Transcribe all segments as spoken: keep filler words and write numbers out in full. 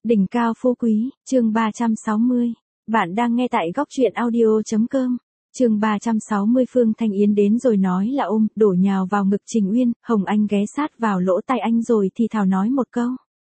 Đỉnh cao phú quý, chương ba trăm sáu mươi. Bạn đang nghe tại góc truyện audio.com. Chương ba trăm sáu mươi. Phương Thanh Yến đến rồi nói là ôm, đổ nhào vào ngực Trình Uyên, Hồng Anh ghé sát vào lỗ tai anh rồi thì thào nói một câu.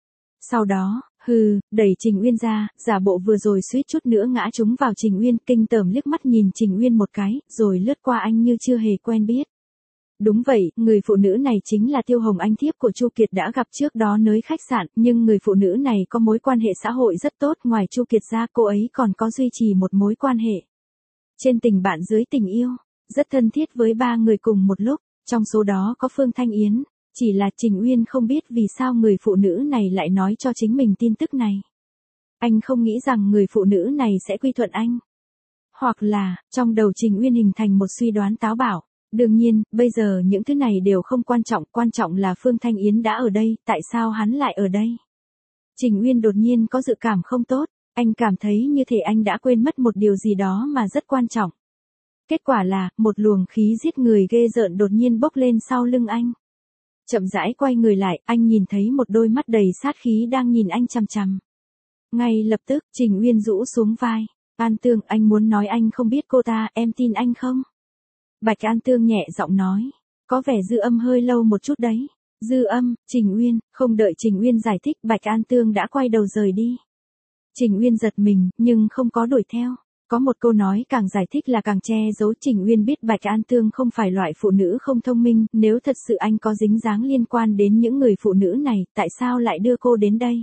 Sau đó, hừ, đẩy Trình Uyên ra, giả bộ vừa rồi suýt chút nữa ngã trúng vào Trình Uyên, kinh tởm liếc mắt nhìn Trình Uyên một cái, rồi lướt qua anh như chưa hề quen biết. Đúng vậy, người phụ nữ này chính là Tiêu Hồng Anh, thiếp của Chu Kiệt đã gặp trước đó nơi khách sạn, nhưng người phụ nữ này có mối quan hệ xã hội rất tốt, ngoài Chu Kiệt ra cô ấy còn có duy trì một mối quan hệ trên tình bạn dưới tình yêu, rất thân thiết với ba người cùng một lúc, trong số đó có Phương Thanh Yến, chỉ là Trình Uyên không biết vì sao người phụ nữ này lại nói cho chính mình tin tức này. Anh không nghĩ rằng người phụ nữ này sẽ quy thuận anh. Hoặc là, trong đầu Trình Uyên hình thành một suy đoán táo bạo. Đương nhiên, bây giờ những thứ này đều không quan trọng, quan trọng là Phương Thanh Yến đã ở đây, tại sao hắn lại ở đây? Trình Uyên đột nhiên có dự cảm không tốt, anh cảm thấy như thể anh đã quên mất một điều gì đó mà rất quan trọng. Kết quả là, một luồng khí giết người ghê rợn đột nhiên bốc lên sau lưng anh. Chậm rãi quay người lại, anh nhìn thấy một đôi mắt đầy sát khí đang nhìn anh chằm chằm. Ngay lập tức, Trình Uyên rũ xuống vai. An Tương, anh muốn nói anh không biết cô ta, em tin anh không? Bạch An Tương nhẹ giọng nói, có vẻ dư âm hơi lâu một chút đấy. Dư âm, Trình Uyên, không đợi Trình Uyên giải thích, Bạch An Tương đã quay đầu rời đi. Trình Uyên giật mình, nhưng không có đuổi theo. Có một câu nói càng giải thích là càng che giấu. Trình Uyên biết Bạch An Tương không phải loại phụ nữ không thông minh, nếu thật sự anh có dính dáng liên quan đến những người phụ nữ này, tại sao lại đưa cô đến đây?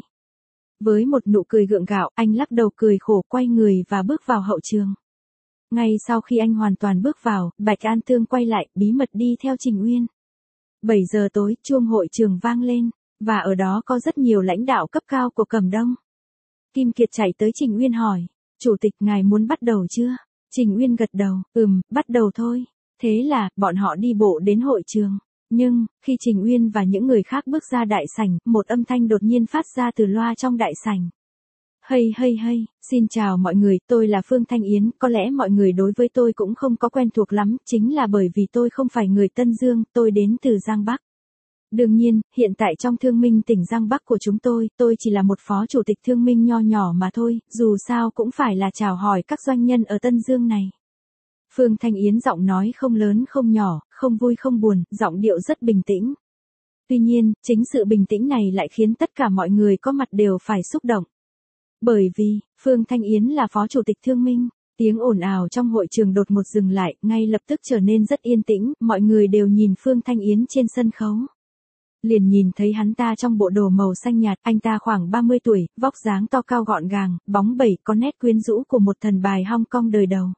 Với một nụ cười gượng gạo, anh lắc đầu cười khổ, quay người và bước vào hậu trường. Ngay sau khi anh hoàn toàn bước vào, Bạch An Tương quay lại, bí mật đi theo Trình Uyên. bảy giờ tối, chuông hội trường vang lên, và ở đó có rất nhiều lãnh đạo cấp cao của Cẩm Đông. Kim Kiệt chạy tới Trình Uyên hỏi, Chủ tịch ngài muốn bắt đầu chưa? Trình Uyên gật đầu, ừm, bắt đầu thôi. Thế là, bọn họ đi bộ đến hội trường. Nhưng, khi Trình Uyên và những người khác bước ra đại sảnh, một âm thanh đột nhiên phát ra từ loa trong đại sảnh. Hay hay hay, xin chào mọi người, tôi là Phương Thanh Yến, có lẽ mọi người đối với tôi cũng không có quen thuộc lắm, chính là bởi vì tôi không phải người Tân Dương, tôi đến từ Giang Bắc. Đương nhiên, hiện tại trong thương minh tỉnh Giang Bắc của chúng tôi, tôi chỉ là một phó chủ tịch thương minh nho nhỏ mà thôi, dù sao cũng phải là chào hỏi các doanh nhân ở Tân Dương này. Phương Thanh Yến giọng nói không lớn không nhỏ, không vui không buồn, giọng điệu rất bình tĩnh. Tuy nhiên, chính sự bình tĩnh này lại khiến tất cả mọi người có mặt đều phải xúc động. Bởi vì, Phương Thanh Yến là phó chủ tịch thương minh, tiếng ồn ào trong hội trường đột ngột dừng lại, ngay lập tức trở nên rất yên tĩnh, mọi người đều nhìn Phương Thanh Yến trên sân khấu. Liền nhìn thấy hắn ta trong bộ đồ màu xanh nhạt, anh ta khoảng ba mươi tuổi, vóc dáng to cao gọn gàng, bóng bẩy, có nét quyến rũ của một thần bài Hong Kong đời đầu.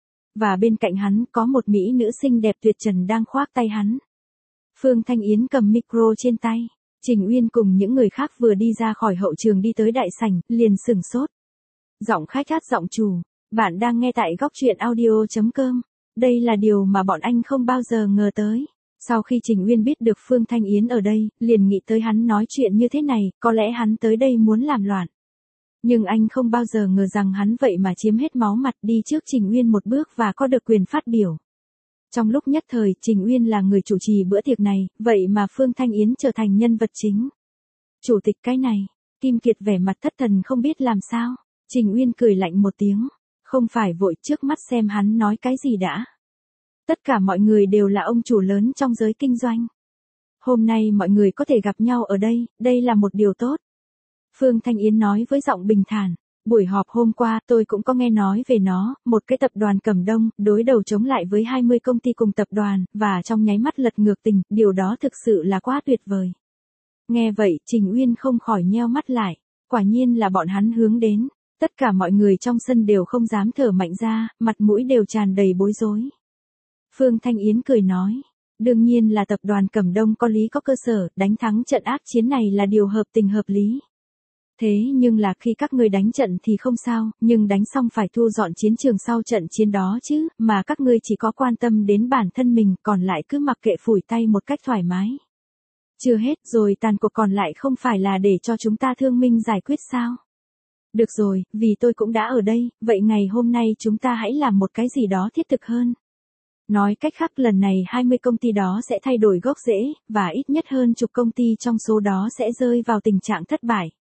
Và bên cạnh hắn có một mỹ nữ xinh đẹp tuyệt trần đang khoác tay hắn. Phương Thanh Yến cầm micro trên tay. Trình Uyên cùng những người khác vừa đi ra khỏi hậu trường đi tới đại sảnh, liền sửng sốt. Giọng khách hát giọng chủ, bạn đang nghe tại góc truyện audio.com. Đây là điều mà bọn anh không bao giờ ngờ tới. Sau khi Trình Uyên biết được Phương Thanh Yến ở đây, liền nghĩ tới hắn nói chuyện như thế này, có lẽ hắn tới đây muốn làm loạn. Nhưng anh không bao giờ ngờ rằng hắn vậy mà chiếm hết máu mặt, đi trước Trình Uyên một bước và có được quyền phát biểu. Trong lúc nhất thời, Trình Uyên là người chủ trì bữa tiệc này, vậy mà Phương Thanh Yến trở thành nhân vật chính. Chủ tịch cái này, Kim Kiệt vẻ mặt thất thần không biết làm sao. Trình Uyên cười lạnh một tiếng, không phải vội, trước mắt xem hắn nói cái gì đã. Tất cả mọi người đều là ông chủ lớn trong giới kinh doanh. Hôm nay mọi người có thể gặp nhau ở đây, đây là một điều tốt. Phương Thanh Yến nói với giọng bình thản. Buổi họp hôm qua, tôi cũng có nghe nói về nó, một cái tập đoàn Cẩm Đông, đối đầu chống lại với hai mươi công ty cùng tập đoàn, và trong nháy mắt lật ngược tình, điều đó thực sự là quá tuyệt vời. Nghe vậy, Trình Uyên không khỏi nheo mắt lại, quả nhiên là bọn hắn hướng đến, tất cả mọi người trong sân đều không dám thở mạnh ra, mặt mũi đều tràn đầy bối rối. Phương Thanh Yến cười nói, đương nhiên là tập đoàn Cẩm Đông có lý có cơ sở, đánh thắng trận ác chiến này là điều hợp tình hợp lý. Thế nhưng là khi các ngươi đánh trận thì không sao, nhưng đánh xong phải thu dọn chiến trường sau trận chiến đó chứ, mà các ngươi chỉ có quan tâm đến bản thân mình, còn lại cứ mặc kệ phủi tay một cách thoải mái. Chưa hết rồi, tàn cuộc còn lại không phải là để cho chúng ta thương minh giải quyết sao? Được rồi, vì tôi cũng đã ở đây, vậy ngày hôm nay chúng ta hãy làm một cái gì đó thiết thực hơn. Nói cách khác, lần này hai mươi công ty đó sẽ thay đổi gốc rễ, và ít nhất hơn chục công ty trong số đó sẽ rơi vào tình trạng thất bại.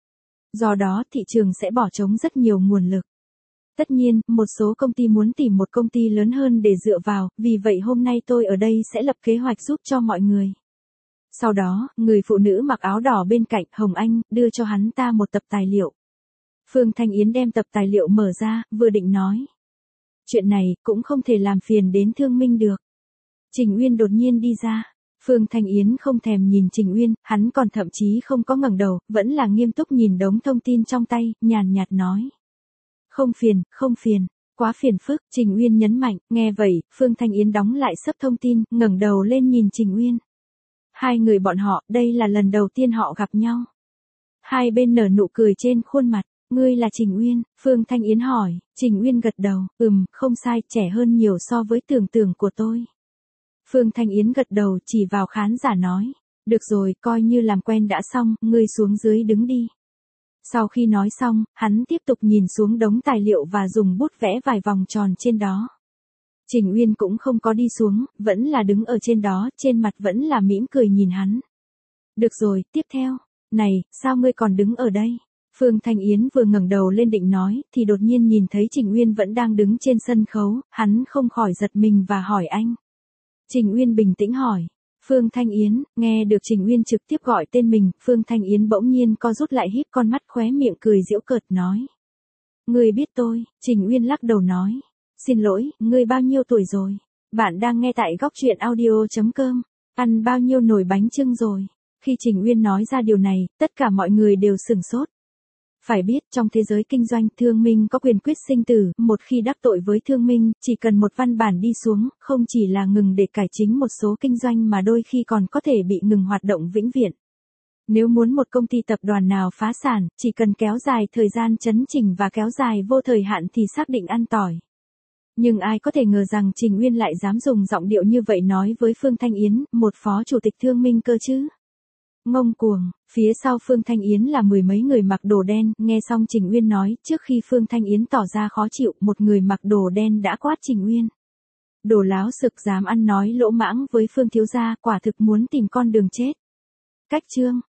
Do đó thị trường sẽ bỏ trống rất nhiều nguồn lực. Tất nhiên, một số công ty muốn tìm một công ty lớn hơn để dựa vào, vì vậy hôm nay tôi ở đây sẽ lập kế hoạch giúp cho mọi người. Sau đó, người phụ nữ mặc áo đỏ bên cạnh Hồng Anh đưa cho hắn ta một tập tài liệu. Phương Thanh Yến đem tập tài liệu mở ra, vừa định nói. Chuyện này cũng không thể làm phiền đến Thương Minh được. Trình Uyên đột nhiên đi ra. Phương Thanh Yến không thèm nhìn Trình Uyên, hắn còn thậm chí không có ngẩng đầu, vẫn là nghiêm túc nhìn đống thông tin trong tay, nhàn nhạt nói. Không phiền, không phiền, quá phiền phức, Trình Uyên nhấn mạnh, nghe vậy, Phương Thanh Yến đóng lại sấp thông tin, ngẩng đầu lên nhìn Trình Uyên. Hai người bọn họ, đây là lần đầu tiên họ gặp nhau. Hai bên nở nụ cười trên khuôn mặt, ngươi là Trình Uyên, Phương Thanh Yến hỏi, Trình Uyên gật đầu, ừm, không sai, trẻ hơn nhiều so với tưởng tượng của tôi. Phương Thanh Yến gật đầu chỉ vào khán giả nói, được rồi, coi như làm quen đã xong, ngươi xuống dưới đứng đi. Sau khi nói xong, hắn tiếp tục nhìn xuống đống tài liệu và dùng bút vẽ vài vòng tròn trên đó. Trình Uyên cũng không có đi xuống, vẫn là đứng ở trên đó, trên mặt vẫn là mỉm cười nhìn hắn. Được rồi, tiếp theo. Này, sao ngươi còn đứng ở đây? Phương Thanh Yến vừa ngẩng đầu lên định nói, thì đột nhiên nhìn thấy Trình Uyên vẫn đang đứng trên sân khấu, hắn không khỏi giật mình và hỏi anh. Trình Uyên bình tĩnh hỏi. Phương Thanh Yến, nghe được Trình Uyên trực tiếp gọi tên mình, Phương Thanh Yến bỗng nhiên co rút lại híp con mắt khóe miệng cười giễu cợt nói. Ngươi biết tôi, Trình Uyên lắc đầu nói. Xin lỗi, ngươi bao nhiêu tuổi rồi? Bạn đang nghe tại góc truyện audio chấm com. Ăn bao nhiêu nồi bánh chưng rồi? Khi Trình Uyên nói ra điều này, tất cả mọi người đều sửng sốt. Phải biết, trong thế giới kinh doanh, Thương Minh có quyền quyết sinh tử, một khi đắc tội với Thương Minh, chỉ cần một văn bản đi xuống, không chỉ là ngừng để cải chính một số kinh doanh mà đôi khi còn có thể bị ngừng hoạt động vĩnh viễn. Nếu muốn một công ty tập đoàn nào phá sản, chỉ cần kéo dài thời gian chấn chỉnh và kéo dài vô thời hạn thì xác định ăn tỏi. Nhưng ai có thể ngờ rằng Trình Uyên lại dám dùng giọng điệu như vậy nói với Phương Thanh Yến, một phó chủ tịch Thương Minh cơ chứ. Ngông cuồng, phía sau Phương Thanh Yến là mười mấy người mặc đồ đen, nghe xong Trình Uyên nói, trước khi Phương Thanh Yến tỏ ra khó chịu, một người mặc đồ đen đã quát Trình Uyên. Đồ láo sực dám ăn nói lỗ mãng với Phương thiếu gia, quả thực muốn tìm con đường chết. Cách chương